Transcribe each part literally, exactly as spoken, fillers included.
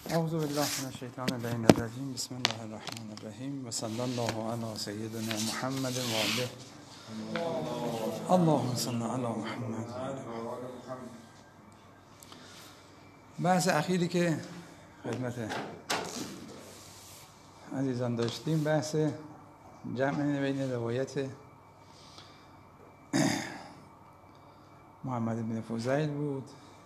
اعوذ بالله من الشیطان اللعین الرجیم. بسم الله الرحمن الرحیم و صلی الله علی سیدنا محمد و آله. اللهم صل علی محمد. بحث اخیری که خدمت عزیزان داشتیم بحث جمع بین روایت محمد بن فضیل بود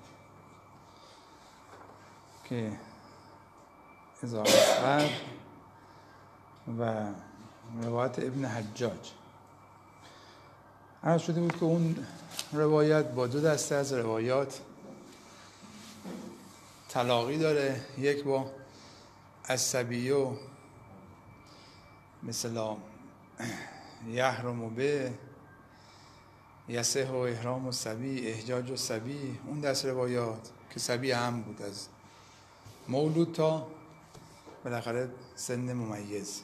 که اذا اصغر و روایت ابن حجاج. عرض شده بود که اون روایت با دو دسته از روایات تلاقی داره. یک با الصبی مثل یحرم به یصح و احرام الصبی احجاج الصبی، اون دست روایات که صبی هم بود از مولود تا بالاخره سن ممیز.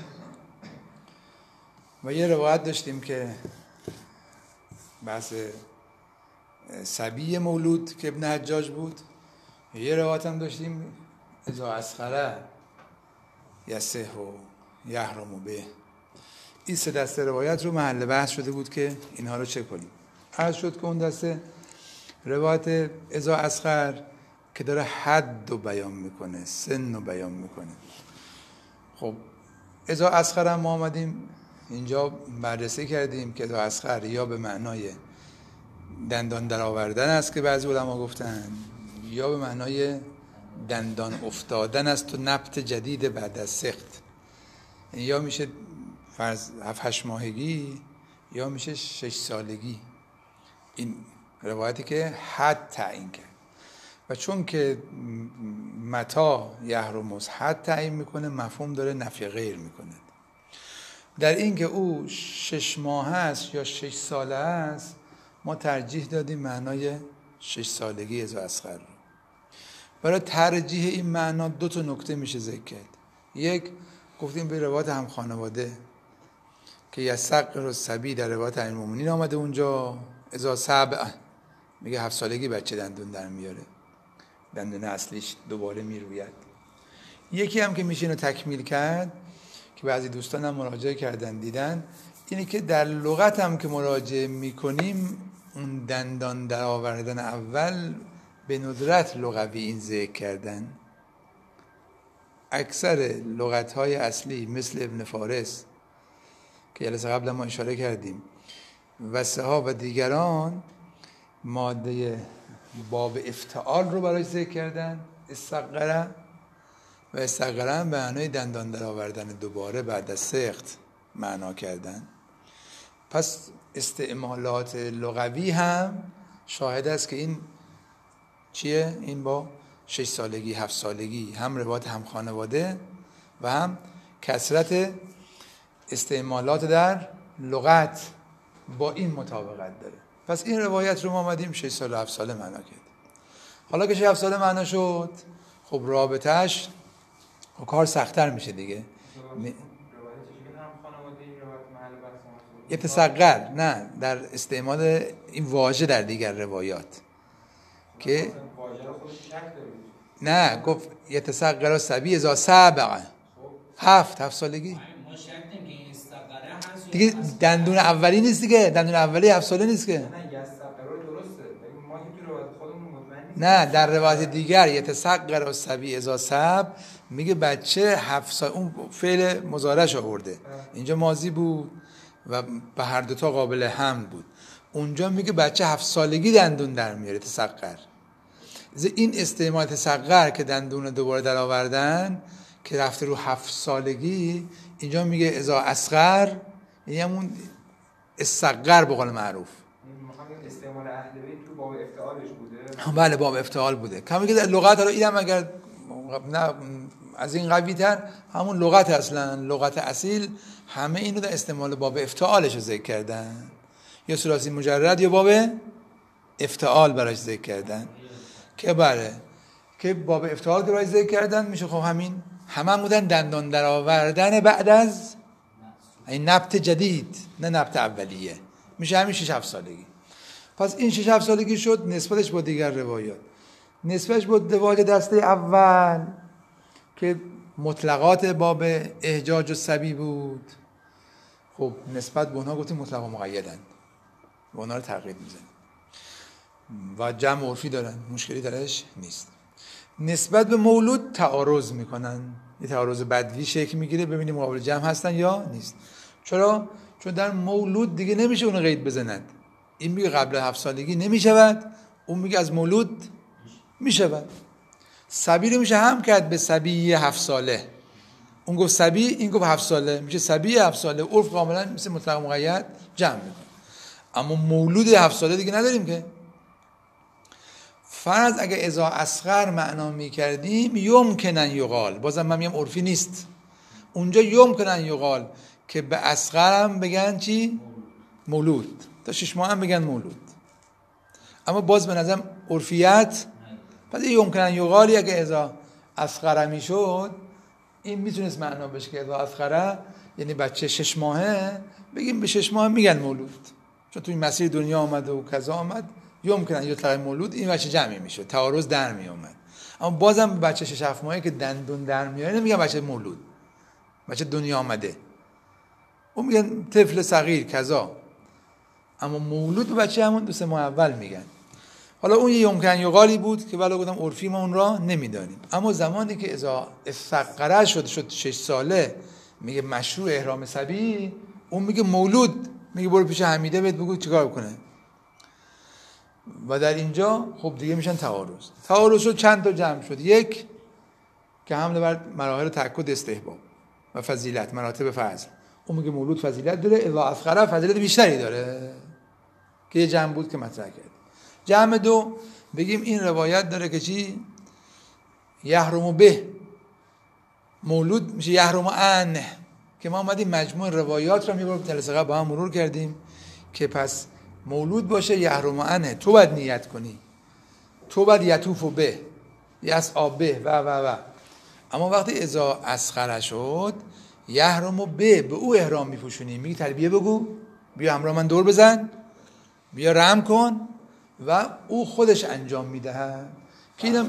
و یه روایت داشتیم که بحث صبی مولود که ابن حجاج بود. یه روایت هم داشتیم اذا اصغر یصح و یحرم به. این سه دسته روایت رو محل بحث شده بود که اینها رو چک کنیم. عرض شد که اون دسته روایت اذا اصغر که داره حد رو بیان میکنه، سن رو بیان میکنه. خب اذا اصغر هم ما آمدیم اینجا بررسی کردیم که اذا اصغر یا به معنای دندان در آوردن است که بعضی علما گفتن، یا به معنای دندان افتادن است و نبت جدید بعد از سخت، یا میشه فرض هفت هشت ماهگی یا میشه شش سالگی. این روایتی که حد تعیین کرد و چون که متا یحرم حد تعیین میکنه مفهوم داره نفی غیر میکنه. در این که او شش ماه است یا شش ساله است ما ترجیح دادیم معنای شش سالگی اذا اصغر رو. برای ترجیح این معنا دو تا نکته میشه ذکر کرد. یک، گفتیم به روایت هم خانواده که یصغر الصبی در روایت امیرالمومنین آمده اونجا اذا سبع میگه هفت سالگی بچه دندون در میاره، دندون اصلیش دوباره میروید. یکی هم که میشه اینو تکمیل کرد که بعضی دوستان هم مراجعه کردن دیدن، اینه که در لغت هم که مراجعه میکنیم اون دندان در آوردن اول به ندرت لغوی این ذکر کردن. اکثر لغت‌های اصلی مثل ابن فارس که جلسه قبل ما اشاره کردیم و سها و دیگران ماده باب افتعال رو برای ذکر کردن، استقره و استقره به معنای دندان در آوردن دوباره بعد از سخت معنا کردن. پس استعمالات لغوی هم شاهد است که این چیه؟ این با شش سالگی هفت سالگی هم روایت هم خانواده و هم کثرت استعمالات در لغت با این مطابقت داره. پس این روایت رو ما آمدیم شش سال و هفت ساله معنا کرد. حالا که شش هفت ساله معنا شد، خب رابطهش خب کار سخت‌تر میشه دیگه. یتصغر نه در استعمال این واژه در دیگر روایات که نه گفت یتصغر الصبی اذا سبع هفت هفت سالگی دیگه دندون اولی نیست دیگه، دندون اولی هفت ساله نیست که. نه در روایت دیگر یتصغر الصبی اذا سبع میگه بچه هفت سال، اون فعل مضارعش آورده، اینجا ماضی بود و به هر دو تا قابل حمل بود. اونجا میگه بچه هفت سالگی دندون در میاره تصغر. این استعمال تصغر که دندون دوباره در آوردن که رفته رو هفت سالگی، اینجا میگه اذا اصغر یعنی همون استقر به قول معروف. استعمال اهل بیت تو باب افتعالش بوده. بله باب افتعال بوده. کمی که در لغت حالا اینم اگر نه از این قوی تر همون لغت اصلا لغت اصیل همه اینو در استعمال باب افتعالش ذکر کردن، یا ثلاثی مجرد یا باب افتعال براش ذکر کردن که بله که باب افتعال که براش ذکر کردن میشه خب همین همه بودن دندان در آوردن بعد از این نبت جدید، نه نبت اولیه، میشه همین شش هفت سالگی. پس این شش هفت سالگی شد نسبتش با دیگر روایات. نسبتش با روایت دسته اول که مطلقات باب احجاج و سبی بود، خب نسبت به اونها گفتیم مطلق و مقیدن، و اونها رو تغییر میزنیم و جمع عرفی دارن، مشکلی درش نیست. نسبت به مولود تعارض میکنن، یه تعارض بدوی شکل میگیره، ببینیم مقابل جمع هستن یا نیست. چرا؟ چون در مولود دیگه نمیشه اون قید بزنند. این میگه قبل هفت سالگی نمیشود، اون میگه از مولود میشود. سبی رو میشه هم کرد به سبی هفت ساله، اون گفت سبی، این گفت هفت ساله، میشه سبی هفت ساله. عرف کاملا مثل مطلق مقید جمع میکنه. اما مولود هفت ساله دیگه نداریم که. فرض اگه اذا اصغر معنا میکردیم یمکنن یقال، بازم من میگم عرفی نیست، اونجا یمکنن یقال که به اصغر هم بگن چی؟ مولود. تا شش ماه هم بگن مولود. اما باز به نظرم عرفیت، پس یمکنن یقالی اگه اذا اصغر میشد، این میتونست معنا بشه که اذا اصغر یعنی بچه شش ماهه، بگیم به شش ماه میگن مولود، چون توی مسیر دنیا آمد و کذا آمد، یمکنن یطلق مولود، این بچه جمعی میشد، تعارض در می اومد. اما بازم بچه شش هفت ماهه که دندون در میاره نمیگن بچه مولود، بچه دنیا آمده، اون میگن طفل صغیر کذا. اما مولود به بچه همون دو سه ماه اول میگن. حالا اون یه یمکن یقالی بود که ولی گفتم عرفی ما اون را نمیدانیم. اما زمانی که اذا استقره شد شد شش ساله، میگه مشروع احرام سبی، اون میگه مولود، میگه برو پیش حمیده بهت بگو چیکار کنه. و در اینجا خب دیگه میشن تعارض. تعارض شد چند تا جمع شد. یک که حمله بر مراحل تأکد استحباب و فضیلت، مراتب فضل، اون میگه مولود فضیلت داره، اذا اصغر فضیلت بیشتری داره، که یه جمع بود که مطرح کرد. جمع دو بگیم این روایت داره که چی؟ یحرم به مولود میشه یحرم ان، که ما اومدیم مجموع روایات رو میبریم جلسه قبل با هم مرور کردیم که پس مولود باشه یحرم انه، تو باید نیت کنی، تو باید یطوف به یسعی به و و و. اما وقتی اذا اصغر شد یحرم به به او احرام میپوشونی، میگی تلبیه بگو، بیا همراه من دور بزن، بیا رم کن، و او خودش انجام میدهد. که اینم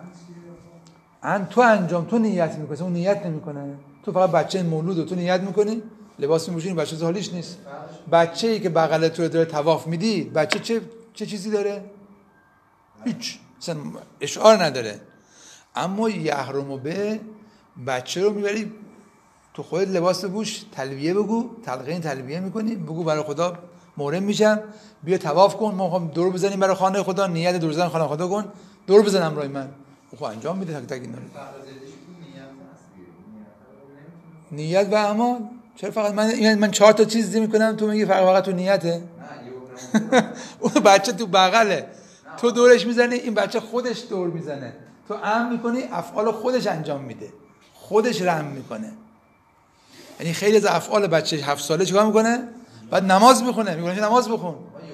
ان تو انجام، تو نیت میکنی، اون نیت نمیکنه، تو فقط بچه مولود رو تو نیت میکنی، لباس میپوشونی، بچه زالیش نیست. بچه‌ای که بغل تو داره طواف میدی، بچه چه چه چیزی داره؟ هیچ، اصلا اشعار نداره. اما یحرم به بچه رو میبری تو خودت لباس بپوش، تلبیه بگو، تلقین تلبیه میکنی، بگو برای خدا محرم میشم، بیا طواف کن، ما میخوام دور بزنیم برای خانه خدا، نیت دور زدن خانه خدا کن، دور بزنم برای من. خب انجام میده تک تک اینا. نیت و اعمال. چرا فقط من من چهار تا چیز زی میکنم تو میگی فقط فقط تو نیته؟ اون بچه تو بغله، تو دورش میزنی، این بچه خودش دور میزنه، تو امر میکنی، افعال خودش انجام میده، خودش رحم میکنه. یعنی خیلی از افعال بچه هفت ساله چیکار میکنه؟ بعد نماز میخونه، میگه نماز بخون.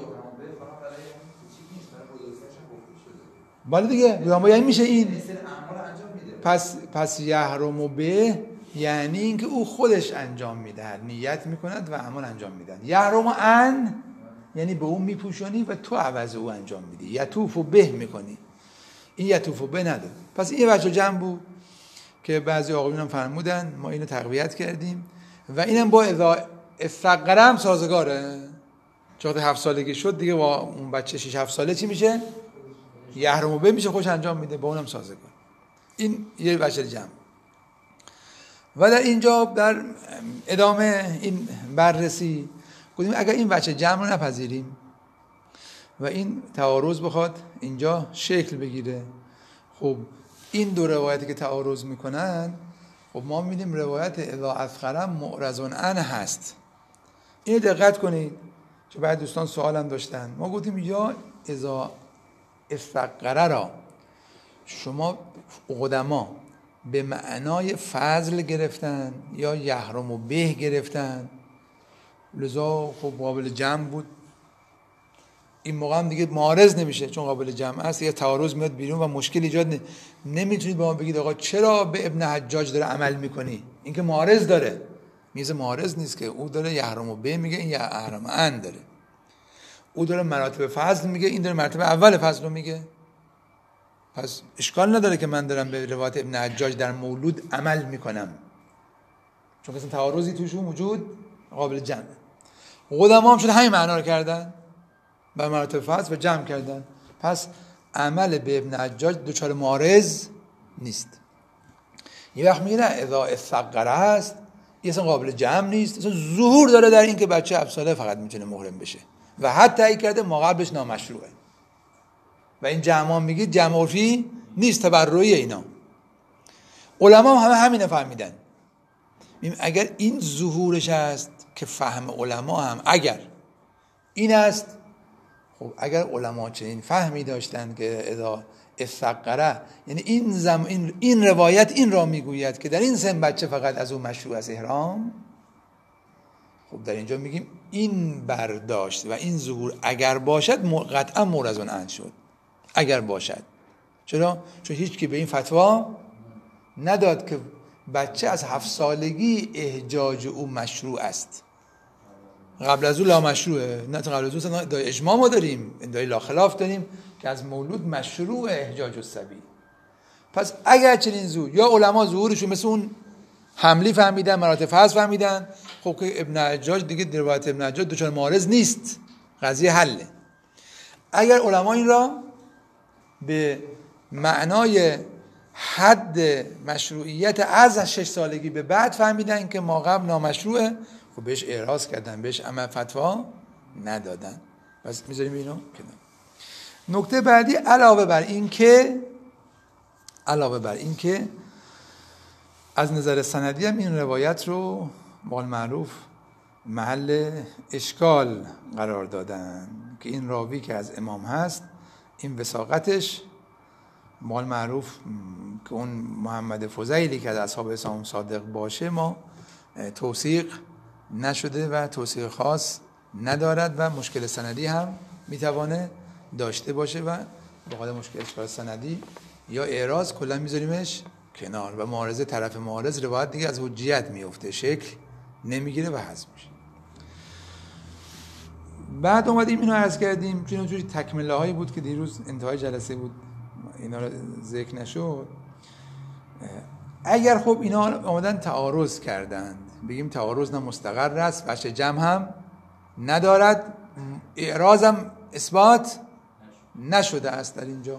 بالا دیگه یعنی یعنی میشه این پس پس یحرم به یعنی اینکه او خودش انجام میده، نیت میکند و عمل انجام میدن. یحرم ان یعنی به او میپوشونی و تو عوض او انجام میدی، یطوف به میکنی. این یطوف به نداره. پس این بچه جمع بود که بعضی آقایون هم فرمودن، ما اینو تقویت کردیم و اینم با اذا استقرم سازگاره. چون هفت سالگی شد دیگه با اون بچه شش هفت ساله چی میشه؟ یحرم به میشه، خوش انجام میده، با اونم سازگار. این یه بچه جمع. و در اینجا در ادامه این بررسی گفتیم اگر این بچه جمع رو نپذیریم و این تعارض بخواد اینجا شکل بگیره، خب این دو روایتی که تعارض میکنن، خب ما می‌بینیم روایت اذا اصغر معرض عن هست. اینو دقت کنید، چون بعد دوستان سوالم داشتن. ما گفتیم یا اذا استقر را شما قدما به معنای فضل گرفتن یا یحرم و به گرفتن، لذا خب قابل جمع بود. این موقع هم دیگه معارض نمیشه چون قابل جمع است، یه تعارض میاد بیرون و مشکل ایجاد نه. نمیتونید به ما بگید آقا چرا به ابن حجاج داره عمل میکنی، این که معارض داره. میز معارض نیست که، او داره یحرم و به میگه، این یحرم ان داره. او داره مراتب فضل میگه، این داره مرتبه اول فضل رو میگه. پس اشکال نداره که من دارم به روایت ابن حجاج در مولود عمل میکنم، چون اصلا تعارضی توشون وجود قابل جمعه. قدما هم شده همین معنا رو کردن بر مراتب فصل و جمع کردن. پس عمل به ابن حجاج دچار معارض نیست. یه وقت میگه نه اذا استقره هست، این اصلا قابل جمع نیست، اصلا ظهور داره در این که بچه هفت ساله فقط میتونه محرم بشه و حتی ای کرده ما قبلش نامشروعه و این جمع میگید جمع عرفی نیست، تبرعی اینا. علما هم همه همینه فهمیدن. اگر این ظهورش است که فهم علما هم اگر این است، خب اگر علما چنین فهمی داشتند که اذا استقره، یعنی این زم این, این روایت این را میگوید که در این سن بچه فقط از اون مشروع از احرام، خب در اینجا میگیم این برداشت و این ظهور اگر باشد قطعا مور از اون اند شد. اگر باشد. چرا؟ چون هیچ کی به این فتوا نداد که بچه از هفت سالگی احجاج او مشروع است. قبل از او لا مشروعه. نه قبل از او ادعای اجماع ما داریم، ادعای لا خلاف داریم که از مولود مشروع احجاج الصبی. پس اگر چنین ظهور یا علما ظهورشون مثل اون حملی فهمیدن، مراتب فصل فهمیدن، خب که ابن حجاج دیگه روایت ابن حجاج دچار معارض نیست، قضیه حله. اگر علما این را به معنای حد مشروعیت از شش سالگی به بعد فهمیدن که ما قبل نامشروعه، خب بهش اعراض کردن، بهش عمل فتوا ندادن. پس میذاریم اینو کنار. نکته بعدی علاوه بر این که علاوه بر این که از نظر سندی هم این روایت رو بقول معروف محل اشکال قرار دادن که این راوی که از امام هست این وثاقتش بقول معروف که اون محمد فضیلی که از اصحاب اسلام صادق باشه ما توثیق نشده و توثیق خاص ندارد و مشکل سندی هم میتوانه داشته باشه و به خاطر مشکل اشکال سندی یا اعراض کلا میذاریمش کنار و معارضه طرف معارض روایت دیگه از حجیت میفته، شکل نمیگیره و حذف میشه. بعد اومدیم اینو عرض کردیم چون اونجوری تکمله هایی بود که دیروز انتهای جلسه بود اینا رو ذکر نشد. اگر خب اینا اومدن تعارض کردند، بگیم تعارض نه مستقر است، وجه جمع هم ندارد، اعراض هم اثبات نشده است در اینجا.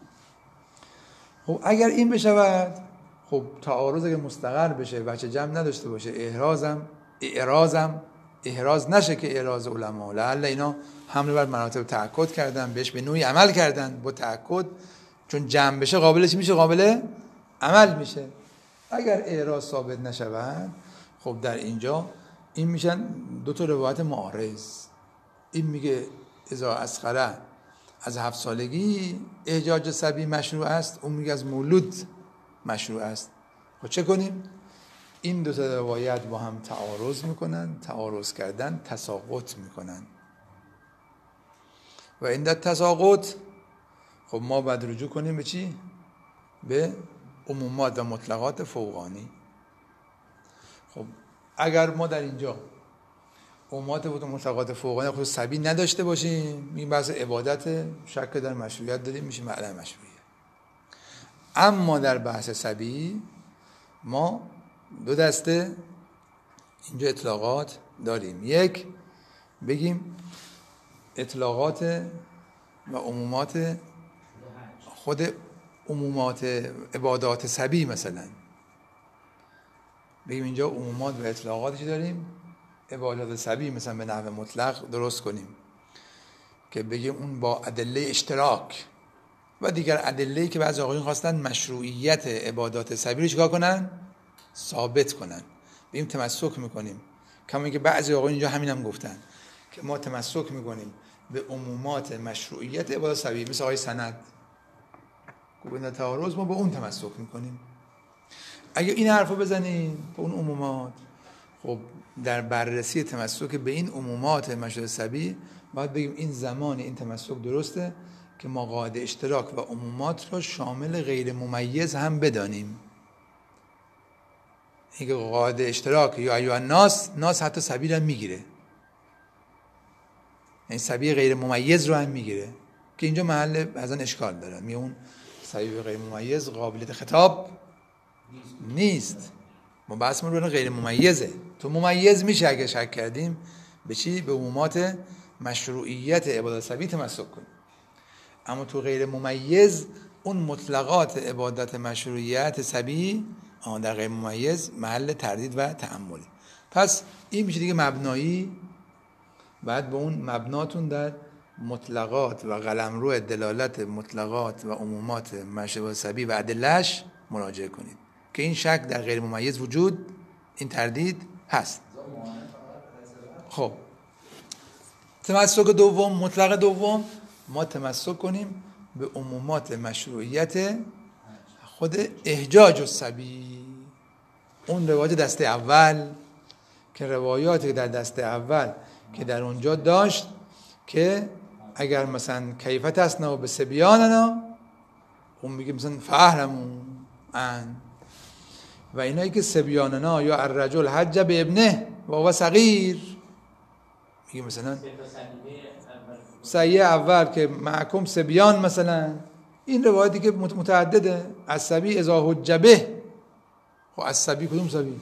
خب اگر این بشود، خب تعارض اگر مستقر بشه وجه جمع نداشته باشه، اعراضم اعراضم احراز نشه که اعراض علما لعل اینا حمله بر مراتب تأکد کردن، بهش به نوعی عمل کردن با تأکد، چون جمع بشه قابلش میشه، قابل عمل میشه. اگر اعراض ثابت نشود، خب در اینجا این میشن دو تا روایت معارض. این میگه اذا اسخره از هفت سالگی احجاج صبی مشروع است، اون میگه از مولود مشروع است. خب چه کنیم؟ این دو تا روایت با هم تعارض میکنن، تعارض کردن تساقط میکنن و این در تساقط خب ما باید رجوع کنیم به چی؟ به عمومات و مطلقات فوقانی. خب اگر ما در اینجا عمومات و مطلقات فوقانی خود صبی نداشته باشیم، این بحث عبادت شک در مشروعیت داریم، میشه معلم مشروعیت. اما در بحث صبی ما دو دسته اینجا اطلاقات داریم. یک بگیم اطلاقات و عمومات خود عمومات عبادات صبی، مثلا بگیم اینجا عمومات و اطلاقاتی داریم، عبادات صبی مثلا به نحو مطلق درست کنیم که بگیم اون با ادله اشتراک و دیگر ادله‌ای که بعضی آقایون خواستن مشروعیت عبادات صبی رو چیکار کنن؟ ثابت کنن. بگیم تمسک میکنیم، کما اینکه بعضی آقایون اینجا همین هم گفتن که ما تمسک میکنیم به عمومات مشروعیت عبادات صبی، مثل آقای سند گویند تعارض، ما با اون تمسک میکنیم. اگه این حرفو بزنیم به اون عمومات، خب در بررسی تمسک به این عمومات مشروع صبی باید بگیم این زمان این تمسک درسته که ما قاعده اشتراک و عمومات را شامل غیر ممیز هم بدانیم. اینکه قاعده اشتراک یا ایوه ناس، ناس حتی صبی را میگیره، این صبی غیر ممیز رو هم میگیره که اینجا محل ازن اشکال داره. می اون سبی به غیر ممیز قابلیت خطاب نیست. ما بحثمون رو غیر ممیزه. تو ممیز میشه اگه شک کردیم به چی؟ به عمومات مشروعیت عبادت سبی تمسک کنیم. اما تو غیر ممیز اون مطلقات عبادت مشروعیت سبی در غیر ممیز محل تردید و تأملی. پس این میشه دیگه مبنایی. بعد به اون مبناتون در مطلقات و قلمرو دلالت مطلقات و عمومات مشروع سبی و ادله‌اش مراجعه کنید که این شک در غیر ممیز وجود، این تردید هست. خب تمسک دوم، مطلق دوم، ما تمسک کنیم به عمومات مشروعیت خود احجاج السبی. اون روایت دسته اول که روایاتی در دسته اول که در اونجا داشت که اگر مثلا کیفت اسنا و به سبیاننا، اون میگه مثلا فهرمون ان، و اینایی که سبیاننا یا الرجل حج به ابنه و هو صغیر، میگه مثلا صحیح اول که معکم سبیان مثلا. این روایتی که متعدده، از سبی اذا حج به. خب از سبی کدوم سبی؟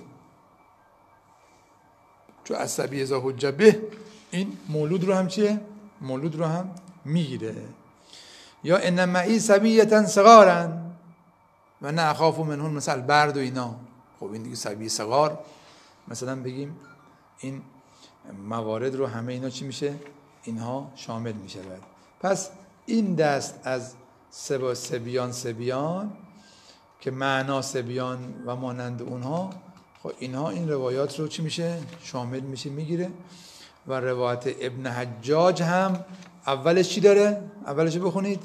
چون از سبی اذا حج به این مولود رو هم چیه؟ مولود رو هم میگیره. یا ان معی سبیتا صغارا و نه اخاف منهم مثل برد و اینا. خب این دیگه سبی صغار مثلا بگیم این موارد رو همه اینا چی میشه؟ اینها شامل میشه. بعد پس این دست از سبا سبیان سبیان که معنا سبیان و مانند اونها، خب اینها این روایات رو چی میشه؟ شامل میشه، میگیره. و روایت ابن حجاج هم اولش چی داره؟ اولش بخونید.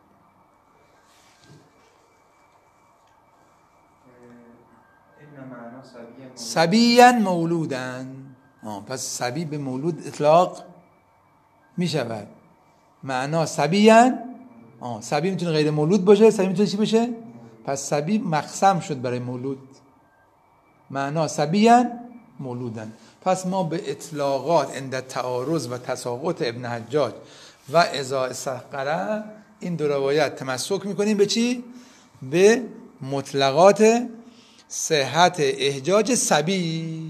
سبیاً مولودن. پس سبی به مولود اطلاق می شود. معنا سبیاً، سبی میتونه غیر مولود باشه، سبی میتونه چی بشه؟ پس سبی مقسم شد برای مولود. معنا سبیاً مولودن. پس ما به اطلاقات عند تعارض و تساقط ابن حجاج و اذا استحقره این دو روایت تمسک میکنیم به چی؟ به مطلقات صحت احجاج سبی،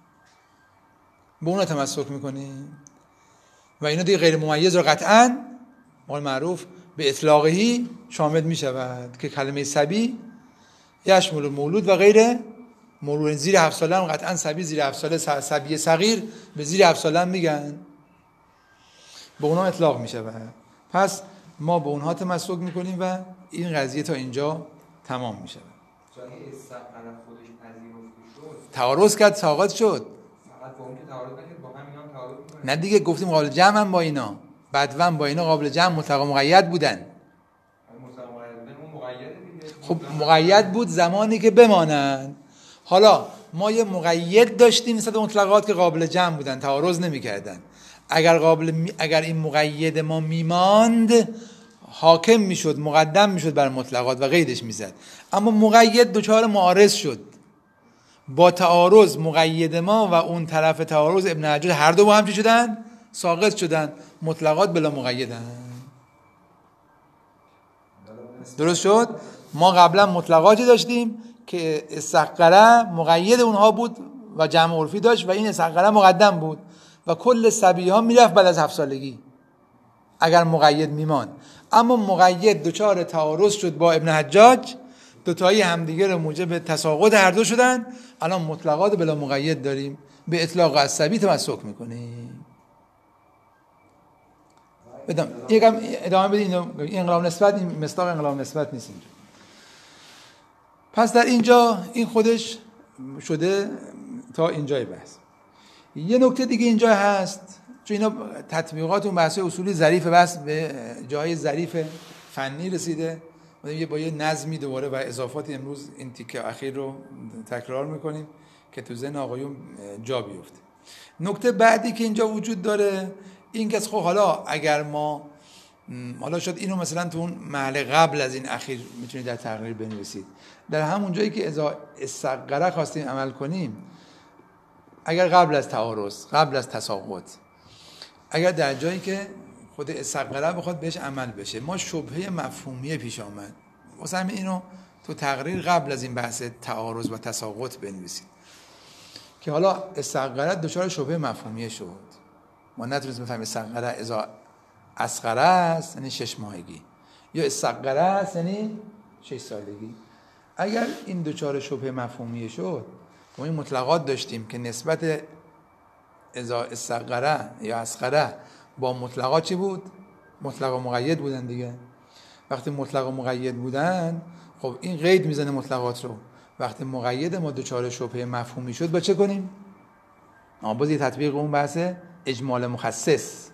به اونا تمسک میکنیم. و اینا دیگه غیر ممیز رو قطعاً مال معروف به اطلاقهی شامل میشود که کلمه سبی یشمل مولود و غیر مولود. زیر هفت ساله هم قطعاً سبی زیر هفت ساله، سبی صغیر به زیر هفت ساله هم میگن، به اونا اطلاق میشود. پس ما به اونها تمسک میکنیم و این قضیه تا اینجا تمام میشود. تعارض کرد، ساقط شد. نه دیگه گفتیم قابل جمع هم با اینا، بدون با اینا قابل جمع مطلق مقید بودن. خب مقید بود زمانی که بمانند. حالا ما یه مقید داشتیم نسبت به مطلقات که قابل جمع بودن، تعارض نمی کردن. اگر قابل می... اگر این مقید ما میماند حاکم میشد، مقدم میشد بر مطلقات و قیدش میزد. اما مقید دوچار معارض شد با تعارض. مقید ما و اون طرف تعارض ابن حجاج هر دو با هم چی شدن؟ ساقط شدن. مطلقات بلا مقیدن. درست شد؟ ما قبلا مطلقاتی داشتیم که استحقره مقید اونها بود و جمع عرفی داشت و این استحقره مقدم بود و کل سبیه ها میرفت بعد از هفت سالگی اگر مقید میمان. اما مقید دوچار تعارض شد با ابن حجاج، دوتایی همدیگه رو موجب تساقط هر دو شدن. الان مطلقات بلا مقید داریم، به اطلاق از سبی تمسک میکنیم. بدم یکم ادامه بدین. این انقلاب نسبت، این مصداق انقلاب نسبت نیست اینجا. پس در اینجا این خودش شده تا اینجای بحث. یه نکته دیگه اینجا هست، چون اینا تطبیقات اون بحث اصولی ظریف بحث به جای ظریف فنی رسیده، ما با یه نظمی دوباره و اضافاتی امروز این تیکه اخیر رو تکرار میکنیم که تو ذهن آقایون جا بیفته. نکته بعدی که اینجا وجود داره این که خب حالا اگر ما حالا شد اینو مثلا تو اون محل قبل از این اخیر میتونید در تقریر بنویسید، در همون جایی که اذا استقره خواستیم عمل کنیم، اگر قبل از تعارض، قبل از تساقط، اگر در جایی که خود استقره بخواد بهش عمل بشه، ما شبهه مفهومی پیش آمد واسه همین اینو تو تقریر قبل از این بحث تعارض و تساقط بنویسید که حالا استقره دچار شبهه مفهومیه شد. ما نتونستیم بفهمیم استقره اذا اصغر است یعنی شش ماهگی یا استقره است یعنی شش سالگی. اگر این دچار شبهه مفهومیه شد، ما این مطلقات داشتیم که نسبت اذا استقره یا اصغره با مطلقات چی بود؟ مطلق و مقید بودن دیگه. وقتی مطلق و مقید بودن، خب این قید میزنه مطلقات رو. وقتی مقید ما دچار شبهه مفهومی شد، با چه کنیم؟ آه باز یه تطبیق اون بحث اجمال مخصص،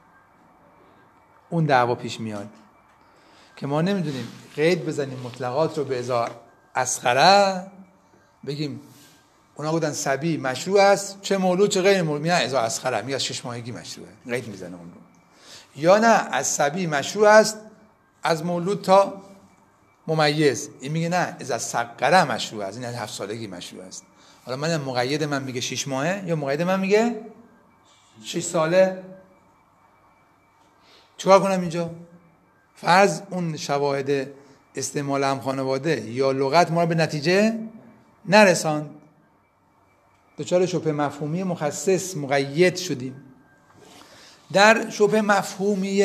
اون دعوا پیش میاد که ما نمیدونیم قید بزنیم مطلقات رو به اذا اصغره، بگیم اونا بودن صبی مشروع است، چه مولود چه غیر مولود، میگن اذا اصغره، میگه شش ماهگی مشروعه، قید میزنه اون رو. یا نه از صبی مشروع است از مولود تا ممیز، این میگه نه اذا صغره مشروع است، این یعنی هفت سالگی مشروع است. حالا من مقید من میگه شش ماهه یا مقید من میگه شش ساله، چیکار کنم اینجا؟ فرض اون شواهد استعمال هم خانواده یا لغت ما رو به نتیجه نرساند، دچار شبهه مفهومی مخصص مقید شدیم. در شبهه مفهومی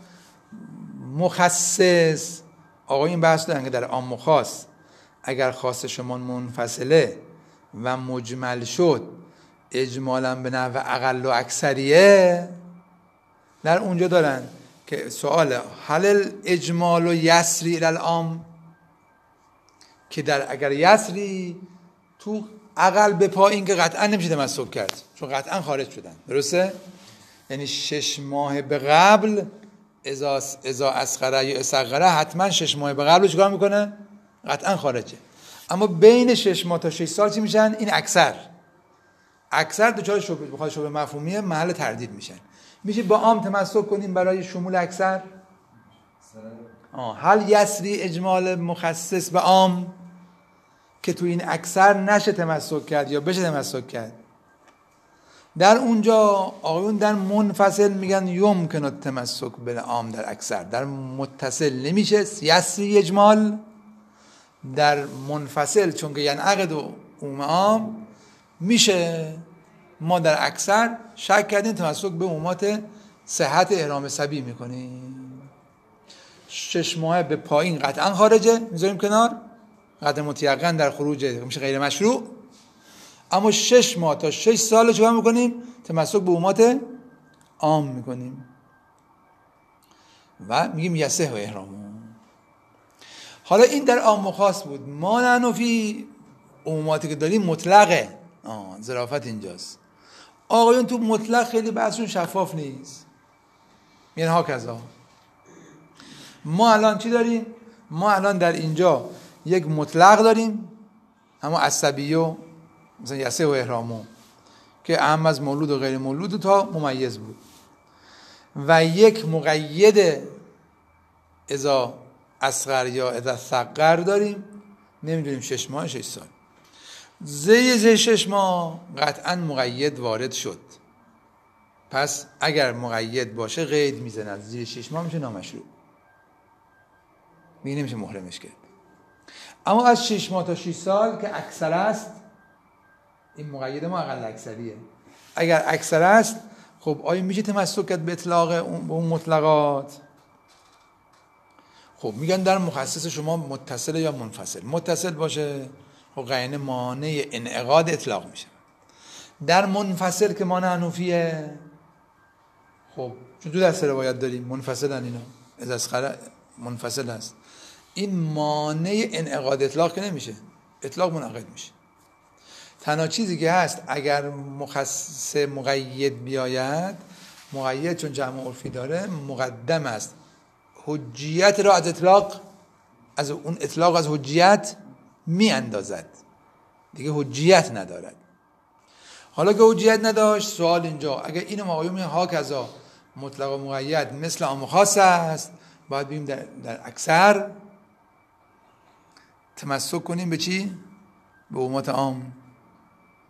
مخصص آقایون بحث دارن که در عام و خاص اگر خاص شما منفصله و مجمل شد اجمالا به نحو اقل و اکثریه، در اونجا دارن که سوال هل اجمال و یسری الالعام، که در اگر یسری تو اقل به پایین که قطعا نمیشه تمسک کرد چون قطعا خارج شدن، درسته؟ یعنی شش ماه به قبل اذا اذا اصغره یا اصغره حتما شش ماه به قبل چیکار میکنه؟ قطعا خارجه. اما بین شش ماه تا شش سال چی میشن؟ این اکثر اکثر دچار شبهه بخواد شبهه مفهومیه محل تردید میشن. میشه با عام تمسک کنیم برای شمول اکثر؟ آه هل یسری اجمال مخصص به عام که تو این اکثر نشه تمسک کرد یا بشه تمسک کرد. در اونجا آقایون در منفصل میگن یمکن التمسک بالعام در اکثر، در متصل نمیشه یسری اجمال، در منفصل چون که ینعقد عموم عام میشه. ما در اکثر شک کردیم تمسک به عمومات صحت احرام صبی میکنیم. شش ماه به پایین قطعا خارجه، میذاریم کنار، قطع متیقن در خروج میشه غیر مشروع. اما شش ماه تا شش سال چه میکنیم؟ تمسک به عمومات عام میکنیم و میگیم یصح احرام. حالا این در عام و خاص بود. ما ننفی عموماتی که داریم مطلقه. آه ظرافت اینجاست. آقایون تو مطلق خیلی بحثشون شفاف نیست. یعنی ها کذا ما الان چی داریم؟ ما الان در اینجا یک مطلق داریم، اما عصبیو مثلا یصح و احرامو که اهم از مولود و غیر مولود تا ممیز بود، و یک مقید اذا اصغر یا اذا صغر داریم، نمیدونیم شش ماه شش سال. زی زی شش ماه قطعا مقید وارد شد، پس اگر مقید باشه قید میزند، زیر شش ماه میشه نامشروع، میگه نمیشه محرمش کرد. اما از شش ماه تا شش سال که اکثر است، این مقید ما اقل اکثریه. اگر اکثر است خب آیا میشه تمسک کرد به اطلاق اون مطلقات؟ خب میگن در مخصص شما متصل یا منفصل. متصل باشه خب قرینه مانع انعقاد اطلاق میشه. در منفصل که مانع حنفیه، خب چون دو دسته روایت داریم منفصلن اینا، از اسخره منفصل هست، این مانع انعقاد اطلاق که نمیشه، اطلاق منعقد میشه. تنها چیزی که هست اگر مخصص مقید بیاید، مقید چون جمع عرفی داره مقدم است، حجیت را از اطلاق، از اون اطلاق از حجیت می اندازد، دیگه حجیت ندارد. حالا که حجیت نداشت، سوال اینجا اگر اینو آقایون میگن ها کذا مطلق و مقید مثل عام و خاص است، باید بگیم در, در اکثر تمسک کنیم به چی؟ به عمومات عام،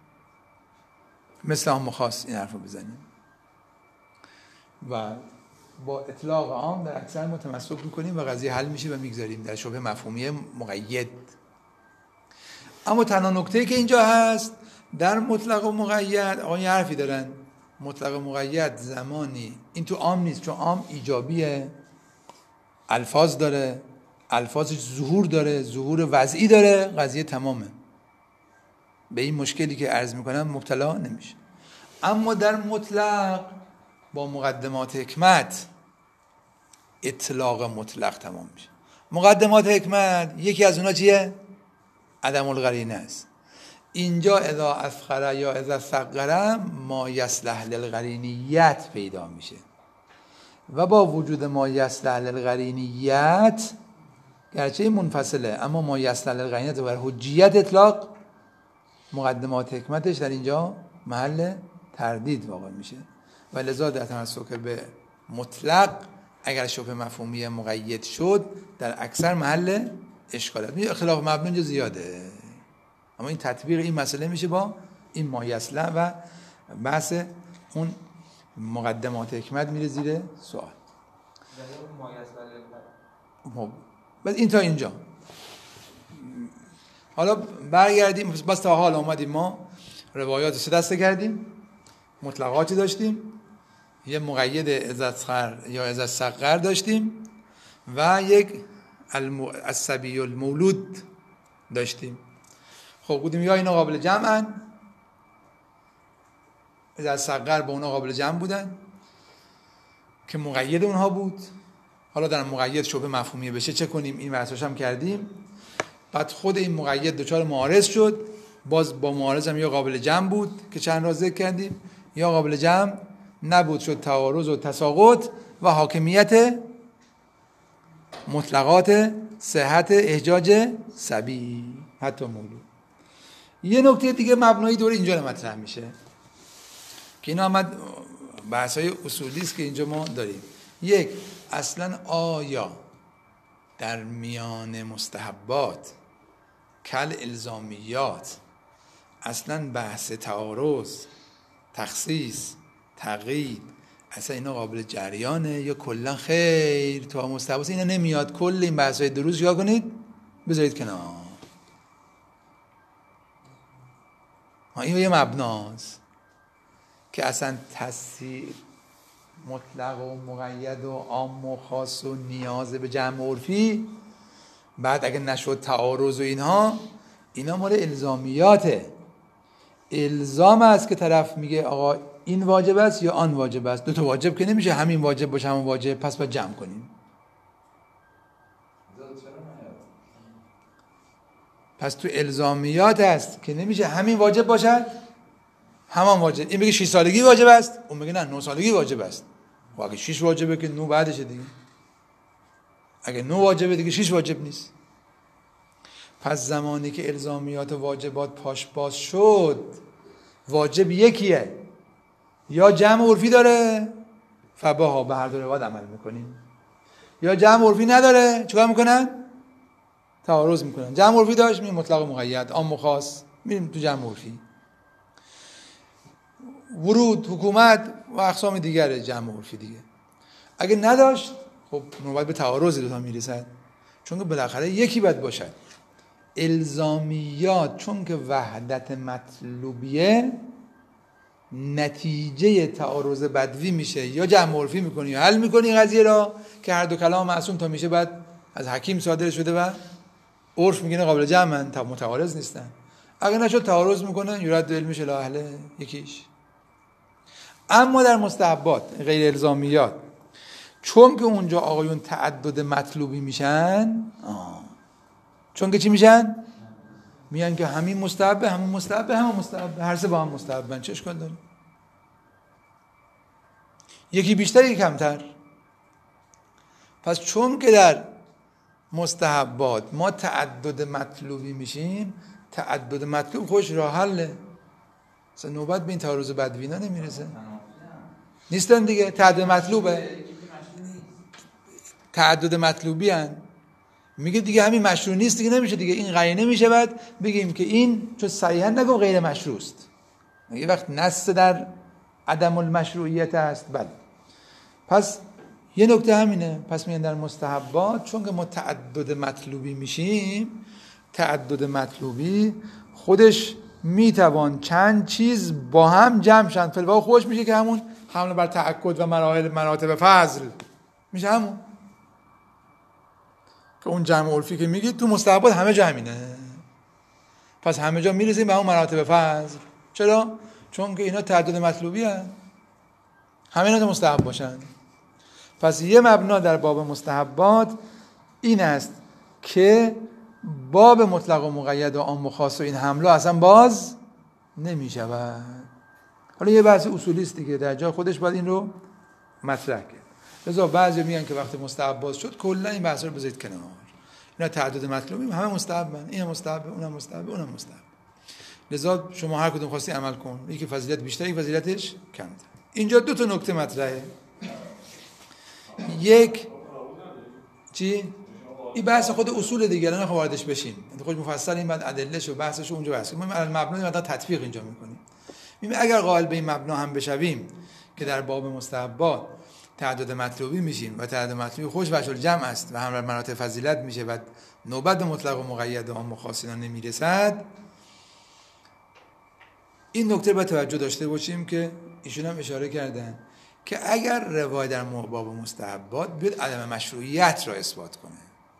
مثل عام و خاص این حرف رو بزنیم. و با اطلاق عام در اکثر ما تمسک میکنیم و قضیه حل میشه و میگذاریم در شبه مفهومی مقید. اما تنها نکته‌ای که اینجا هست در مطلق و مقید، آقا یه حرفی دارن، مطلق و مقید زمانی این تو عام نیست، چون عام ایجابیه، الفاظ داره، الفاظش ظهور داره، ظهور وضعی داره، قضیه تمامه، به این مشکلی که عرض میکنم مبتلا نمیشه. اما در مطلق با مقدمات حکمت اطلاق مطلق تمام میشه. مقدمات حکمت یکی از اونا چیه؟ عدم القرینه است. اینجا اذا اثقل یا اذا ثقل ما یصلح للقرینیت پیدا میشه و با وجود ما یصلح للقرینیت گرچه منفصله اما ما یصلح للقرینیت و حجیت اطلاق مقدمات حکمتش در اینجا محل تردید واقع میشه و لذا در تمسک به مطلق اگر شبه مفهومی مقید شد در اکثر محل اشکالات، خلاف مبنا اینجا زیاده، اما این تطبیق این مسئله میشه با این مایصلح و بحث اون مقدمات حکمت میره زیر سوال. بس این تا اینجا. حالا برگردیم، بس تا حال آمدیم ما روایات سه دسته کردیم، مطلقاتی داشتیم، یه مقید عزتخر یا عزت صغر داشتیم و یک الصبی المولود داشتیم. خب بودیم یا اینا قابل جمعن، عزت صغر با اونا قابل جمع بودن که مقید اونها بود. حالا در مقید شبه مفهومی بشه چه کنیم؟ این بحثاش هم کردیم. بعد خود این مقید دچار معارض شد، باز با معارض هم یا قابل جمع بود که چند را ذکر کردیم، یا قابل جمع نبود، شد تعارض و تساقط و حاکمیت مطلقات صحت احجاج صبی حتی مولود. یه نکته دیگه مبنایی دور اینجا مطرح میشه که اینا آمد بحث‌های اصولی است که اینجا ما داریم. یک، اصلا آیا در میان مستحبات کل الزامیات اصلا بحث تعارض، تخصیص، تقیید اصلا اینا قابل جریانه یا کلا خیر تو مستحبات اینا نمیاد؟ کل این بحث‌های دروز یا کنید بذارید کنار. ها این یه مبناست که اصلا تصحیح مطلق و مقید و عام و خاص و نیاز به جمع عرفی بعد اگه نشد تعارض و اینها، اینا مال الزامیاته. الزام است که طرف میگه آقا این واجب است یا آن واجب است. دو تا واجب که نمیشه همین واجب باشه همون واجب، پس باید جمع کنیم. پس تو الزامیات است که نمیشه همین واجب باشد همان واجب. این بگه شش سالگی واجب است، اون بگه نه نه سالگی واجب است. خب اگه شش واجبه که نه بعدشه دیگه، اگه نه واجبه دیگه شش واجب نیست. پس زمانی که الزامیات و واجبات پاش باز شد، واجب یکیه، یا جمع عرفی داره فباها به هر دو روایت عمل میکنیم، یا جمع عرفی نداره چیکار میکنن؟ تعارض میکنن. جمع عرفی داشت میریم مطلق و مقید، عام و خاص میریم تو جمع عرفی. ورود، حکومت و اقسام دیگر جمع عرفی دیگه. اگه نداشت خب نوبت به تعارض دو تا میرسد، چون که بالاخره یکی باید باشد. الزامیات چون که وحدت مطلوبیه، نتیجه تعارض بدوی میشه، یا جمع عرفی میکنی یا حل میکنی قضیه را که هر دو کلام معصوم تا میشه بعد از حکیم صادر شده و عرف میگه قابل جمعن، تا متعارض نیستن. اگه نشد تعارض میکنن یرد علمش الی اهله یکیش. اما در مستحبات غیر الزامیات چون که اونجا آقایون تعدد مطلوبی میشن، آه. چون که چی میشن؟ میگن که همین مستحبه همون مستحبه همون مستحبه، هر سه با هم مستحبن، چه اشکال داره؟ یکی بیشتر یکی کمتر. پس چون که در مستحبات ما تعدد مطلوبی میشیم، تعدد مطلوب خوش راه حله، اصلا نوبت به این تعارض بدوینا نمیرسه. نیستن دیگه، تعدد مطلوبه، تعدد مطلوبی هن. میگه دیگه همین مشروع نیست دیگه، نمیشه دیگه، این قرینه میشه بعد بگیم که این چون صحیحا نگم غیر مشروع است. یه وقت نص در عدم المشروعیت است. بله، پس یه نکته همینه. پس میگن در مستحبات چون که ما تعدد مطلوبی میشیم، تعدد مطلوبی خودش میتوان چند چیز با هم جمع شن، فلواقع خوش میشه که همون حمله بر تأکد و مراحل مراتب فضل میشه همون که اون جمع عرفی که میگید تو مستحبات همه جمعینه. پس همه جا میرسیم به اون مراتب فضل. چرا؟ چون که اینا تعدد مطلوبی هست، همه اینا تو مستحب باشن. پس یه مبنا در باب مستحبات این است که باب مطلق و مقید و عام و خاص و این حمله اصلا باز نمی شود. حالا یه بحث اصولی است دیگه، در جای خودش باید این رو مطرح کرد. لذا بعضی میگن که وقتی مستحب باز شد کلا این بحثا رو بذارید کنار، اینا تعدد مطلوبی همه مستحبن، این مستحب، اونم مستحب، اونم مستحب. لذا شما هر کدوم خواستی عمل کن، یکی فضیلت بیشتر، یکی فضیلتش کمتر. اینجا دو تا نکته مطرحه. یک چی؟ این بحث خود اصول دیگه، الان خب واردش بشیم. خود مفصل این بعد ادلهش و بحثش اونجا بحث کنیم. ما مبنای مثلا تطبیق اینجا میکنیم. میبینیم اگر قائل به این مبنا هم بشویم که در باب مستحبات تعدد مطلوبی میشیم و تعدد مطلوبی خوش وجه الجمع است و همراه مراتب فضیلت میشه و نوبت به مطلق و مقید و عام و خاص اینا نمیرسد، این نکته باید توجه داشته باشیم که ایشون هم اشاره کردن که اگر روایت در باب مستحبات بیاد عدم مشروعیت را اثبات کنه،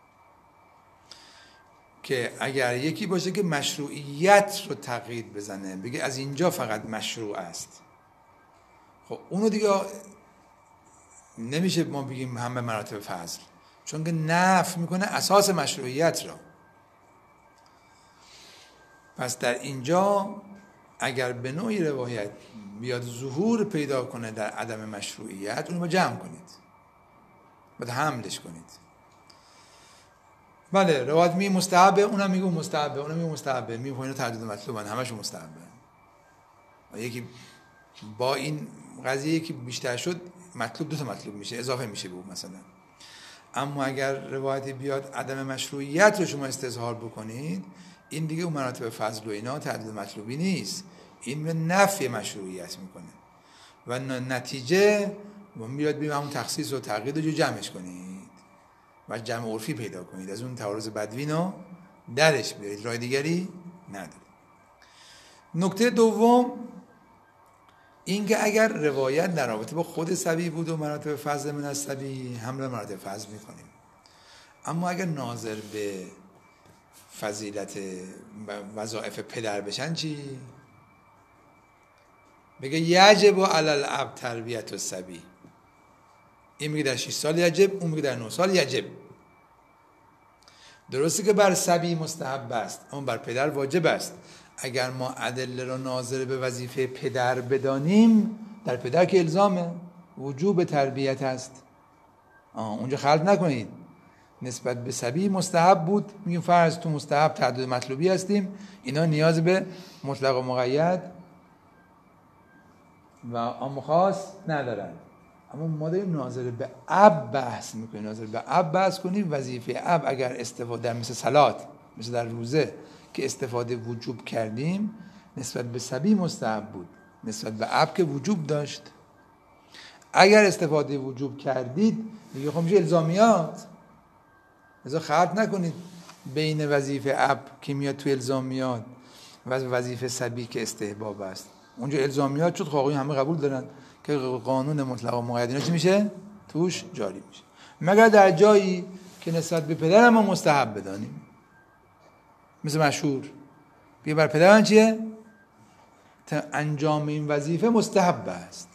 که اگر یکی باشه که مشروعیت رو تقیید بزنه، بگه از اینجا فقط مشروع است، خب اونو دیگه نمیشه ما بگیم همه مراتب فضل، چون که نفی میکنه اساس مشروعیت را. پس در اینجا اگر به نوعی روایت بیاد ظهور پیدا کنه در عدم مشروعیت، اونو با جمع کنید، باید حملش کنید. بله روایت می مستحبه، اونم میگه مستحبه، اونم میگه مستحبه، میگه اینا تعدد مطلوبن، همشون مستحبه. و یکی با این قضیه که بیشتر شد مطلوب دو تا مطلوب میشه، اضافه میشه به اون مثلا. اما اگر روایتی بیاد عدم مشروعیت رو شما استظهار بکنید، این دیگه اون مراتب فضل و اینا تعدد مطلوبی نیست، این به نفی مشروعیت میکنه و نتیجه میاد بیم همون تخصیص و تقیید رو جمعش کنید و جمع عرفی پیدا کنید، از اون تعارض بدوین رو درش بیارید، راه دیگری نداره. نکته دوم این که اگر روایت در رابطه با خود صبی بود و مراتب فضل من از صبی، حمل مراتب فضل میکنیم. اما اگر ناظر به فضیلت وظایف پدر بشن چی؟ بگه یجب علی الاب تربیت الصبی، این میگه در شش سال یجب، اون میگه در نه سال یجب. درسته که بر صبی مستحب است، اما بر پدر واجب است. اگر ما ادله را ناظر به وظیفه پدر بدانیم، در پدر که الزامه، وجوب تربیت است. آه اونجا خلط نکنید. نسبت به صبی مستحب بود، میگیم فرض تو مستحب تعدد مطلوبی هستیم، اینا نیاز به مطلق و مقید و عام خاص ندارن. اما ما داریم ناظر به اب بحث میکنیم، ناظر به اب بحث کنیم. وظیفه اب اگر استفاده در مثل صلات، مثل در روزه که استفاده وجوب کردیم، نسبت به صبی مستحب بود، نسبت به اب که وجوب داشت. اگر استفاده وجوب کردید دیگه خب میشه الزامیات. لذا خلط نکنید بین وظیفه اب که میاد تو الزامیات و وظیفه صبی که استحباب است. اونجا الزامیات شد، خواهی همه قبول دارن که قانون مطلق و مقید اینا چی میشه؟ توش جاری میشه. مگر در جایی که نسبت به پدر ما مستحب بدانیم، مثل مشهور بیا بر پدرم چیه؟ انجام این وظیفه مستحب است،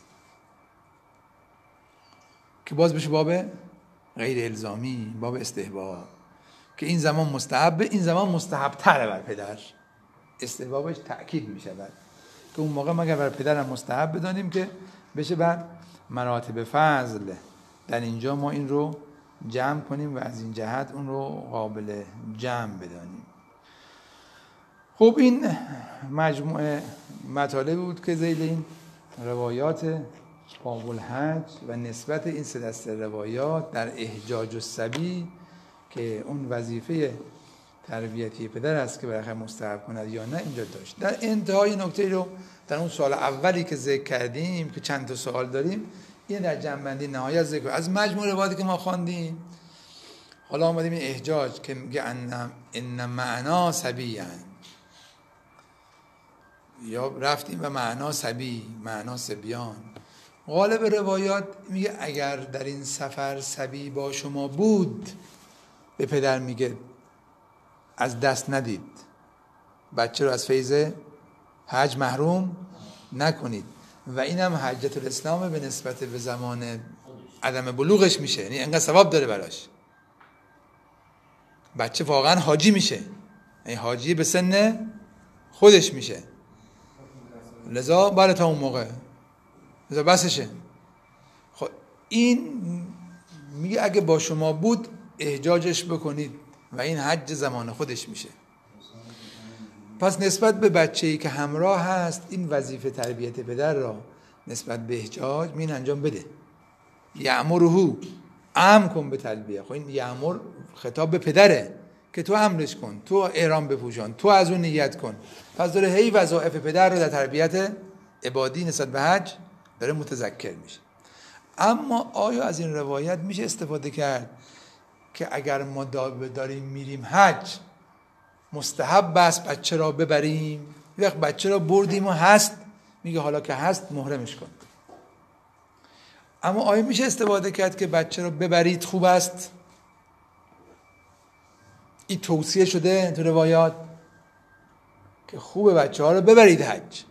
که باز بشه باب غیر الزامی، باب استحباب، که این زمان مستحبه، این زمان مستحب تره بر پدر، استحبابش تأکید می شود که اون موقع مگر بر پدرم مستحب بدانیم که بشه بر مراتب فضل. در اینجا ما این رو جمع کنیم و از این جهت اون رو قابل جمع بدانیم. خب این مجموعه مطالب بود که ذیل این روایات باب الحج و نسبت این سه دسته روایات در احجاج الصبی که اون وظیفه تربیتی پدر است که برای مستحب کند یا نه اینجا داشت. در انتهای نکته رو در اون سوال اولی که ذکر کردیم که چند تا سوال داریم، این در جنبندی نهایت ذکر از مجموع روایاتی که ما خواندیم. حالا آمدیم این احجاج که میگه ان ان معنا سبیان، یا رفتیم و معنا سبی، معنا سبیان. غالب روایات میگه اگر در این سفر سبی با شما بود، به پدر میگه از دست ندید، بچه رو از فیض حج محروم نکنید. و اینم حجت الاسلام به نسبت به زمان عدم بلوغش میشه، یعنی انقدر ثواب داره براش. بچه واقعا حاجی میشه، یعنی حاجی به سن خودش میشه. لذا برای تا اون موقع لذا بسشه. خب این میگه اگه با شما بود احجاجش بکنید و این حج زمان خودش میشه. پس نسبت به بچه‌ای که همراه هست این وظیفه تربیت پدر را نسبت به احجاج مین انجام بده. یأمرهو، امر کن به تلبیه. خب این یأمر خطاب به پدره که تو امرش کن، تو احرام بپوشان، تو از اون نیت کن. پس داره هی وظایف پدر رو در تربیت عبادی نسبت به حج داره متذکر میشه. اما آیا از این روایت میشه استفاده کرد که اگر ما داریم میریم حج مستحب است بچه را ببریم؟ وقت بچه را بردیم و هست، میگه حالا که هست محرمش کن. اما آیا میشه استفاده کرد که بچه را ببرید خوب است؟ این توصیه شده تو روایات که خوب بچه ها رو ببرید حج.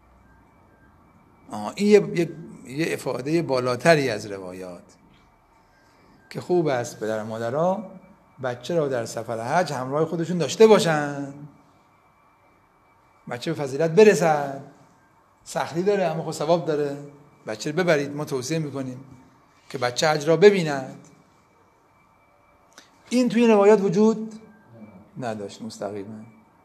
آه این یه, یه, یه افاده بالاتری از روایات که خوب است پدر و مادرها بچه را در سفر حج همراه خودشون داشته باشن، بچه به فضیلت برسد، سختی داره اما خب ثواب داره، بچه رو ببرید. ما توصیه میکنیم که بچه حج را ببیند. این توی این روایات وجود نداشت مستقیما.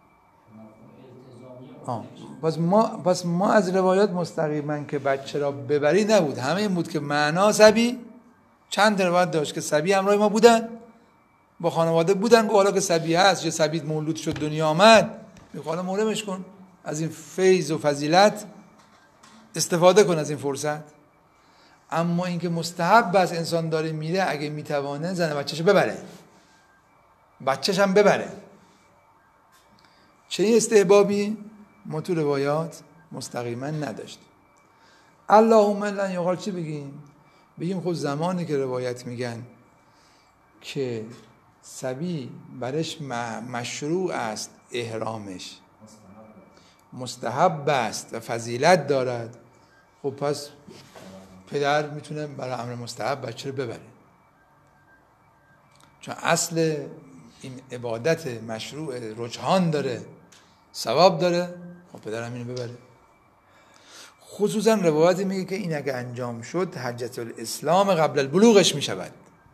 آه. پس ما پس ما از روایات مستقیما که بچه را ببری نبود، همه این بود که معنا سبی. چند روایت داشت که سبی همراه ما بودن، با خانواده بودن، که حالا که سبی هست یا سبی مولود شد دنیا آمد، میگه حالا محرمش کن، از این فیض و فضیلت استفاده کن، از این فرصت. اما اینکه مستحب است انسان داره میره اگه میتوانه زن بچه‌شو ببره، بچه‌ش هم ببره. چه استحبابی ما تو روایات مستقیما نداشت. اللهم لن یقال چی بگیم؟ بگیم خب زمانی که روایت میگن که سبی برش مشروع است احرامش، مستحب است و فضیلت دارد، خب پس پدر میتونه برای امر مستحب بچه رو ببره، چون اصل این عبادت مشروع رجحان داره، ثواب داره، خب پدر هم اینو ببره. خصوصا روایت میگه که این اگه انجام شد حجت الاسلام قبل البلوغش میشود.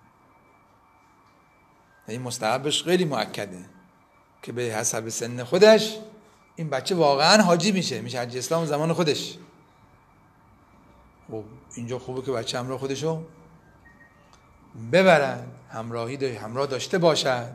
این مستحبش خیلی مؤکده که به حسب سن خودش این بچه واقعا حاجی میشه، میشه حج اسلام زمان خودش. خب اینجا خوبه که بچه همراه خودشو ببرن، همراهی داشته همراه داشته باشد.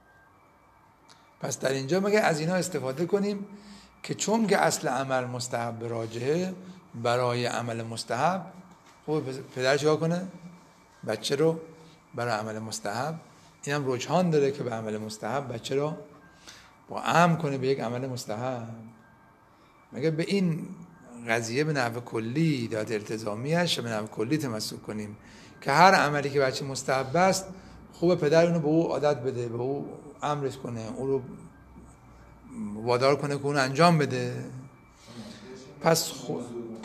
پس در اینجا مگه از اینا استفاده کنیم که چون که اصل عمل مستحب راجحه، برای عمل مستحب خب پدر چیکار کنه؟ بچه رو برای عمل مستحب، این هم رجحان داره که به عمل مستحب بچه رو با امر کنه به یک عمل مستحب. مگه به این قضیه به نحو کلی داد التزامیش به نحو کلی تمسک کنیم که هر عملی که بچه مستحب است خوبه پدر اونو به او عادت بده، به او امرش کنه، او رو وادار کنه که اونو انجام بده. پس خو...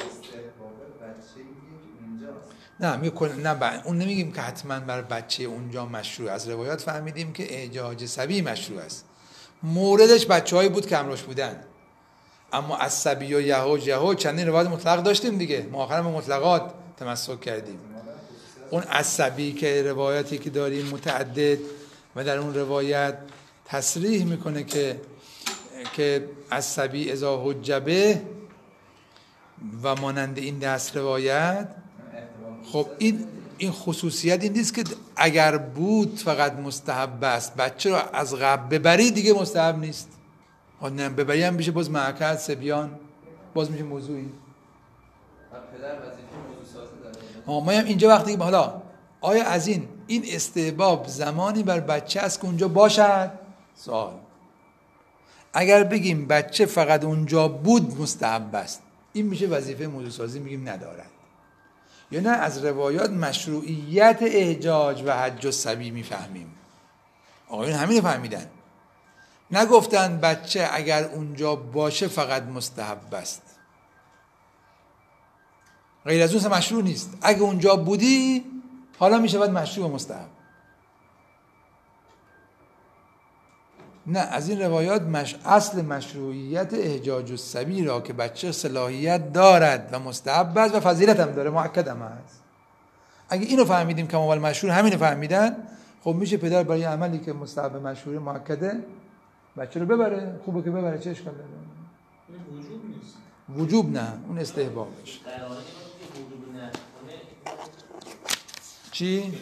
نه میگه نه ب... اون نمیگیم که حتما بر بچه اونجا مشروع. از روایات فهمیدیم که احجاج سبی مشروع است. موردش بچه‌هایی بود که همراهش بودن، اما از سبی و یهوج یهوج چندین روایت مطلق داشتیم دیگه، ما آخرام به مطلقات تمسک کردیم. اون عصبی که روایاتی که داریم متعدد و در اون روایت تصریح میکنه که که عصبی اذا حجبه و مانند این دست روایت، خب این این خصوصیت این نیست که اگر بود فقط مستحب است، بچه رو از قبل ببری دیگه مستحب نیست. نه ببری هم میشه باز معکد سبیان، باز میشه موضوعی. پدر وظیفه موضوع سازی ما هم اینجا وقتی که حالا آیا از این این استحباب زمانی بر بچه است که اونجا باشد؟ سوال. اگر بگیم بچه فقط اونجا بود مستحب است، این میشه وظیفه موضوع سازی، میگیم ندارد. یا نه از روایات مشروعیت احجاج و حج الصبی میفهمیم. آقایون همین فهمیدن، نگفتن بچه اگر اونجا باشه فقط مستحب است، غیر از اون مشروع نیست. اگه اونجا بودی حالا میشه باید مشروع و مستحب. نه، از این روایات مش... اصل مشروعیت احجاج الصبی را که بچه صلاحیت دارد و مستحب است و فضیلت هم داره، مؤکد هم هست. اگه اینو فهمیدیم که اول مشروع همینو فهمیدن، خب میشه پدر برای عملی که مستحب مشروع مؤکده بچه رو ببره. خوبه که ببره، چه اشکال داره؟ وجوب نیست. وجوب نه، اون استحبابش. چی؟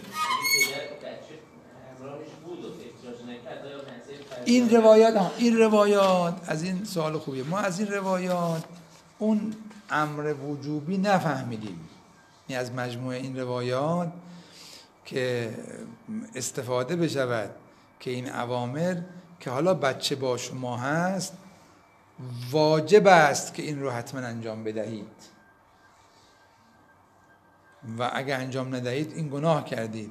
این روایات این روایات از این سوال خوبیه. ما از این روایات اون امر وجوبی نفهمیدیم. یعنی از مجموعه این روایات که استفاده بشود که این اوامر که حالا بچه با شما هست واجب است که این رو حتما انجام بدهید و اگر انجام ندهید این گناه کردید.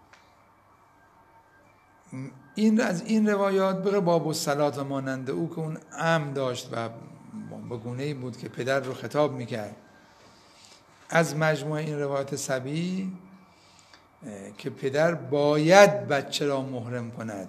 این از این روایات بغیر باب الصلات و مانند او که اون امر داشت و به گونه‌ای بود که پدر رو خطاب میکرد، از مجموعه این روایات صبی که پدر باید بچه را محرم کند،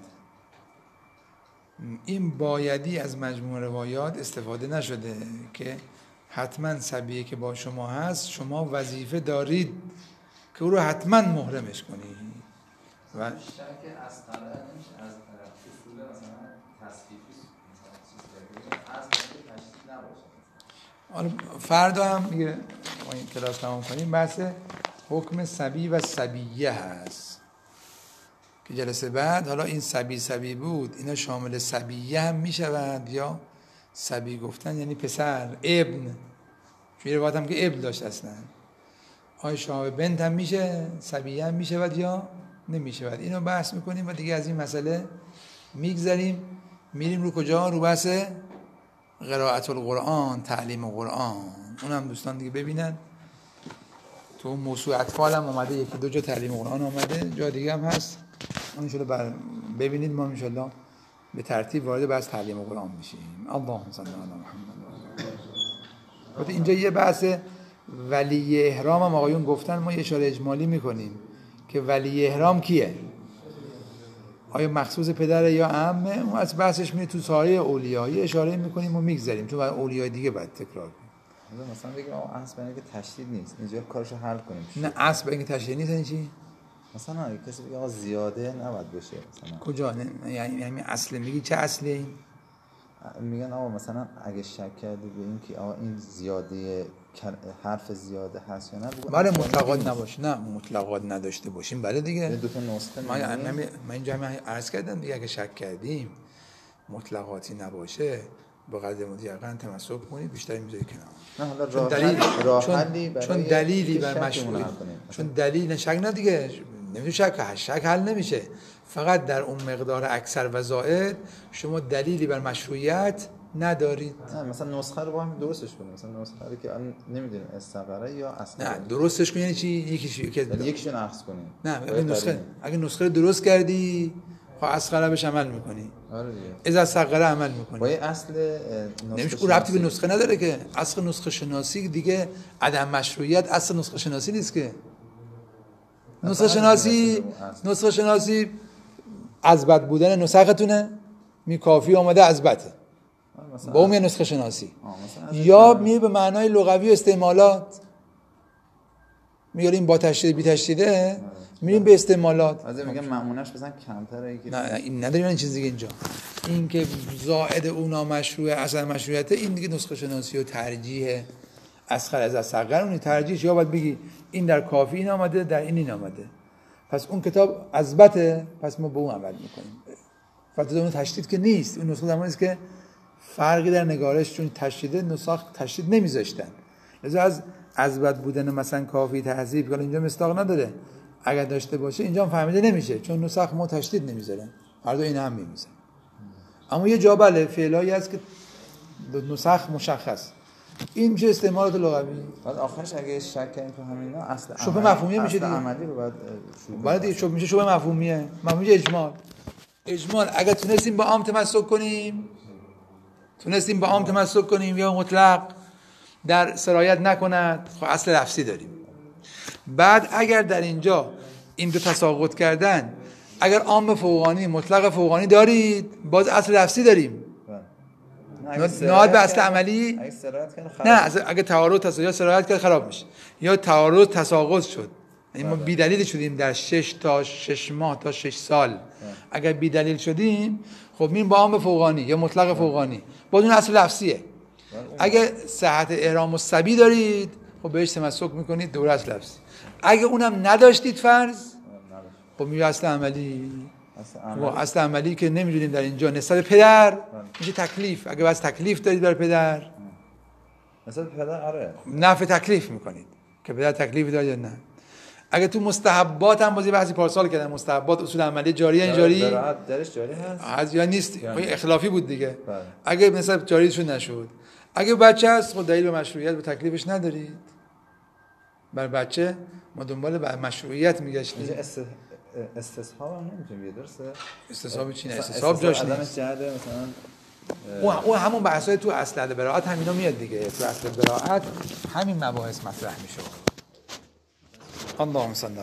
این بایدی از مجموعه روایات استفاده نشده که حتما صبیه که با شما هست شما وظیفه دارید که او رو حتما محرمش کنید. و شک از قرار نمیشه از اصول مثلا تصفیفی مثلا از تشدید نباشه. حالا فردا هم دیگه ما این کلاس تمام کنیم بحث حکم صبی و صبیه هست که جلسه بعد حالا این صبی صبی بود اینا شامل صبیه هم میشود یا صبی گفتن یعنی پسر ابن، چون یه روایت هم که ابن داشت اصلا. آیا شامل بنت هم میشه، صبیه هم میشود یا نمیشود؟ اینو بحث میکنیم و دیگه از این مسئله میگذریم. میریم رو کجا؟ رو بحث قرائت القرآن، تعلیم قرآن. اونم دوستان دیگه ببینن تو موضوع اطفال هم اومده، یکی دو جا تعلیم قرآن اومده، جا دیگه هم هست. ان شاء الله ببینید، ما ان شاء الله به ترتیب وارد بحث تعلیم قرآن میشیم. اللهم صل علی محمد. اینجا یه بحث ولی احرام هم آقایون گفتن، ما یه اشاره اجمالی میکنیم که ولی احرام کیه؟ آیا مخصوص پدره یا عمه؟ اون از بحثش میره تو سایر اولیاء، یه اشاره میکنیم و میگذریم تو اولیاء دیگه بعد تکرار کنیم. مثلا بگیم آقا اصل اینه که تشدید نیست، اینجا کارشو حل کنیم. نه اصل اینه که تشدید نیست. یعنی چی؟ مثلا اگه کسی بگه آقا زیاده نباید بشه مثلا کجا؟ نه یعنی یعنی اصل میگی چه اصلی؟ میگن آقا مثلا اگه شک کردی به این که آقا این زیاده حرف زیاده هست یا نه، بله مطلقات نباشه. نه مطلقات نداشته باشیم. بله دیگه دو تا نسخه ما من اینجا هم عرض کردم دیگه، اگه شک کردیم مطلقاتی نباشه با قدر مطلقاً تمسک کنید، بیشتر میذاری کنار. نه حالا چون راه دلیل راه چون, حلی چون دلیلی بر مشروعیت، چون دلیل شک نه دیگه، نمیدونم شک شک حل نمیشه. فقط در اون مقدار اکثر و زائد شما دلیلی بر مشروعیت ندارید. نه مثلا نسخه رو با هم درستش کنیم، مثلا نسخه رو که نمیدونیم استقره یا اصلا نه درستش کنیم یعنی چی؟ یکیش یکی یکیشون عکس کنیم. نه اگه نسخه اگه نسخه رو درست کردی خب اصغره بهش عمل میکنی. آره دیگه. اذا صغره عمل میکنی. با اصل نمیشه اون ربطی به نسخه نداره که. اصل نسخه شناسی دیگه عدم مشروعیت اصل نسخه شناسی نیست که. نسخه شناسی نسخه شناسی اثبات بودن نسختونه می کافی اومده اثباته با اون نسخه شناسی، یا می به معنای لغوی و استعمالات میاریم با تشدید بی تشدیده میریم به استعمالات. از میگم معمونش بزن کمتره یکی. نه این نداریم این چیز دیگه. اینجا این که زائد اونا مشروع اصل مشروعیت، این دیگه نسخه شناسی و ترجیح اصغر از اصغر. اون ترجیح یا باید بگی این در کافی این آمده، در این این آمده، پس اون کتاب اثبته، پس ما به اون عمل میکنیم. فقط اون تشدید که نیست، اون نسخه زمانی است که فرقی در نگارش، چون تشدید نسخ تشدید نمیذاشتن، لذا از از بد بودن مثلا کافی تهذیب که اینجا مصداق نداره، اگر داشته باشه اینجا هم فهمیده نمیشه، چون نسخ ما تشدید نمیذارن، هر دو این هم میمیزن. اما یه جا بله فعلایی هست که نسخ مشخص، این میشه استعمالات لغوی. بعد آخرش اگه شک کردیم تو همینا اصل شبه مفهومیه میشه دیگه. عملی رو بعد بعد دیگه شبه میشه شبه مفهومیه. مفهومی اجمال. اجمال اگه تونستیم با عام تمسک کنیم، تونستیم با عام تمسک کنیم یا مطلق در سرایت نکند، خب اصل لفظی داریم. بعد اگر در اینجا این دو تساقط کردن، اگر عام فوقانی مطلق فوقانی دارید، باز اصل لفظی داریم. نهاد به اصل عملی. اگه سرایت کنه خراب. نه اگه تعارض تساقط سرایت کرد خراب میشه، یا تعارض تساقط شد، یعنی ما بی دلیل شدیم در شش تا شش ماه تا شش سال، اگر بی دلیل شدیم خب این با عام فوقانی یا مطلق فوقانی، باز اون اصل لفظیه. اگه صحت احرام و صبی دارید خب بهش تمسک میکنید، دوره اصل لفظی. اگه اونم نداشتید فرض، خب میگه اصل عملی. و اصل عملی که نمیدونیم در اینجا نسبت پدر میشه تکلیف. اگه بس تکلیف دارید بر پدر، نسبت پدر آره نفع تکلیف میکنید که پدر تکلیف داره یا نه. اگه تو مستحبات هم بازی بحثی پارسال کردن، مستحبات اصول عملی جاری این جاری براحت درش جاری هست از یا نیست، یعنی. اخلافی بود دیگه. بله. اگه مثلا جاری شد نشد، اگه بچه هست خب دلیل به مشروعیت به تکلیفش ندارید. بر بچه ما دنبال بر مشروعیت میگشتیم. است... استصحاب هم نمیتونیم بیه، درسته؟ استصحاب چی نه؟ استصحاب جاش نیست. جهده مثلا اون اون همون بحثای تو اصل براءت همینا میاد دیگه. تو اصل براءت همین مباحث مطرح میشه. اللهم صل